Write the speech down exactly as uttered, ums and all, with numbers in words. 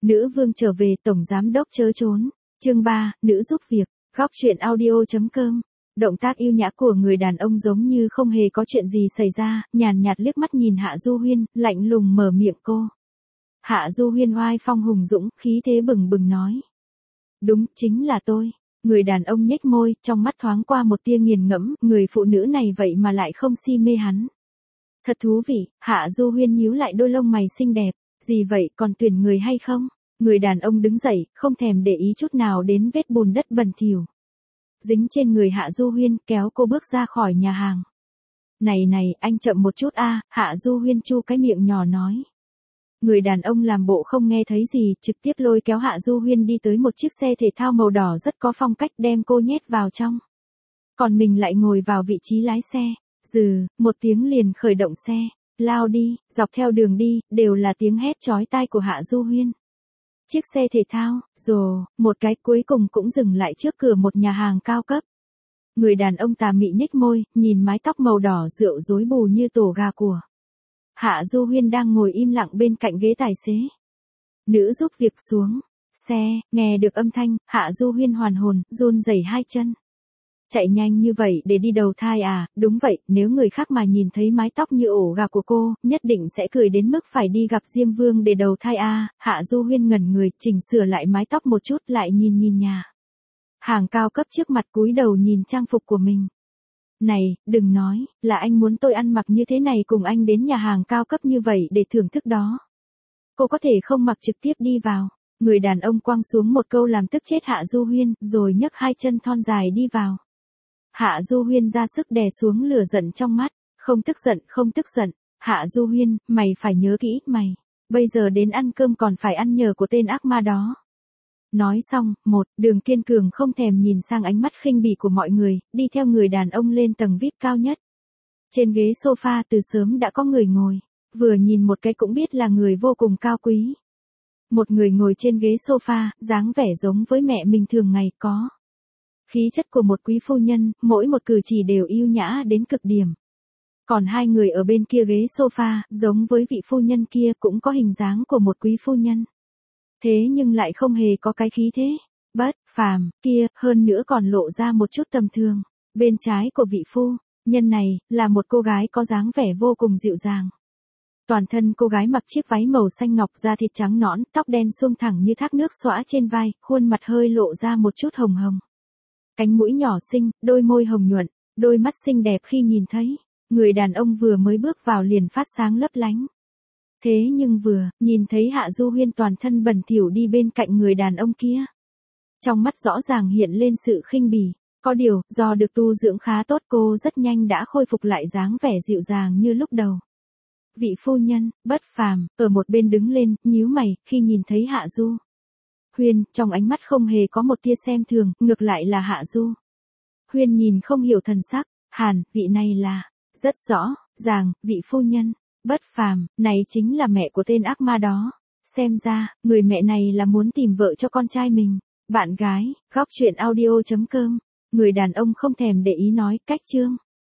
Nữ vương trở về, tổng giám đốc chớ trốn. Chương ba, nữ giúp việc. Góc truyện audio.com. Động tác yêu nhã của người đàn ông giống như không hề có chuyện gì xảy ra, nhàn nhạt liếc mắt nhìn Hạ Du Huyên, lạnh lùng mở miệng cô. Hạ Du Huyên oai phong hùng dũng, khí thế bừng bừng nói. Đúng, chính là tôi. Người đàn ông nhếch môi, trong mắt thoáng qua một tia nghiền ngẫm, người phụ nữ này vậy mà lại không si mê hắn. Thật thú vị. Hạ Du Huyên nhíu lại đôi lông mày xinh đẹp. Gì vậy, còn tuyển người hay không? Người đàn ông đứng dậy, không thèm để ý chút nào đến vết bùn đất bẩn thỉu dính trên người Hạ Du Huyên, kéo cô bước ra khỏi nhà hàng. Này này, anh chậm một chút a. Hạ Du Huyên chu cái miệng nhỏ nói. Người đàn ông làm bộ không nghe thấy gì, trực tiếp lôi kéo Hạ Du Huyên đi tới một chiếc xe thể thao màu đỏ rất có phong cách, đem cô nhét vào trong. Còn mình lại ngồi vào vị trí lái xe. Dừ, một tiếng liền khởi động xe. Lao đi, dọc theo đường đi, đều là tiếng hét chói tai của Hạ Du Huyên. Chiếc xe thể thao, rồ, một cái cuối cùng cũng dừng lại trước cửa một nhà hàng cao cấp. Người đàn ông tà mị nhếch môi, nhìn mái tóc màu đỏ rượu rối bù như tổ gà của Hạ Du Huyên đang ngồi im lặng bên cạnh ghế tài xế. Nữ giúp việc xuống xe, nghe được âm thanh, Hạ Du Huyên hoàn hồn, run rẩy hai chân. Chạy nhanh như vậy để đi đầu thai à? Đúng vậy, nếu người khác mà nhìn thấy mái tóc như ổ gà của cô, nhất định sẽ cười đến mức phải đi gặp Diêm Vương để đầu thai à? Hạ Du Huyên ngẩn người, chỉnh sửa lại mái tóc một chút, lại nhìn nhìn nhà hàng cao cấp trước mặt, cúi đầu nhìn trang phục của mình. Này, đừng nói, là anh muốn tôi ăn mặc như thế này cùng anh đến nhà hàng cao cấp như vậy để thưởng thức đó. Cô có thể không mặc trực tiếp đi vào. Người đàn ông quăng xuống một câu làm tức chết Hạ Du Huyên, rồi nhấc hai chân thon dài đi vào. Hạ Du Huyên ra sức đè xuống lửa giận trong mắt. Không tức giận, không tức giận. Hạ Du Huyên, mày phải nhớ kỹ, mày. Bây giờ đến ăn cơm còn phải ăn nhờ của tên ác ma đó. Nói xong, một, Đường Kiên Cường không thèm nhìn sang ánh mắt khinh bỉ của mọi người, đi theo người đàn ông lên tầng vi ai pi cao nhất. Trên ghế sofa từ sớm đã có người ngồi. Vừa nhìn một cái cũng biết là người vô cùng cao quý. Một người ngồi trên ghế sofa, dáng vẻ giống với mẹ mình thường ngày có. Khí chất của một quý phu nhân, mỗi một cử chỉ đều yêu nhã đến cực điểm. Còn hai người ở bên kia ghế sofa, giống với vị phu nhân kia cũng có hình dáng của một quý phu nhân. Thế nhưng lại không hề có cái khí thế bất phàm kia, hơn nữa còn lộ ra một chút tầm thường. Bên trái của vị phu nhân này, là một cô gái có dáng vẻ vô cùng dịu dàng. Toàn thân cô gái mặc chiếc váy màu xanh ngọc, da thịt trắng nõn, tóc đen suông thẳng như thác nước xõa trên vai, khuôn mặt hơi lộ ra một chút hồng hồng. Cánh mũi nhỏ xinh, đôi môi hồng nhuận, đôi mắt xinh đẹp khi nhìn thấy. Người đàn ông vừa mới bước vào liền phát sáng lấp lánh. Thế nhưng vừa, nhìn thấy Hạ Du Huyên toàn thân bẩn thỉu đi bên cạnh người đàn ông kia. Trong mắt rõ ràng hiện lên sự khinh bỉ. Có điều, do được tu dưỡng khá tốt, cô rất nhanh đã khôi phục lại dáng vẻ dịu dàng như lúc đầu. Vị phu nhân, bất phàm, ở một bên đứng lên, nhíu mày, khi nhìn thấy Hạ Du Huyên, trong ánh mắt không hề có một tia xem thường, ngược lại là Hạ Du Huyên nhìn không hiểu thần sắc. Hàn, vị này là, rất rõ ràng, vị phu nhân bất phàm này chính là mẹ của tên ác ma đó. Xem ra, người mẹ này là muốn tìm vợ cho con trai mình. Bạn gái, góc truyện audio.com. Người đàn ông không thèm để ý nói, cách chương.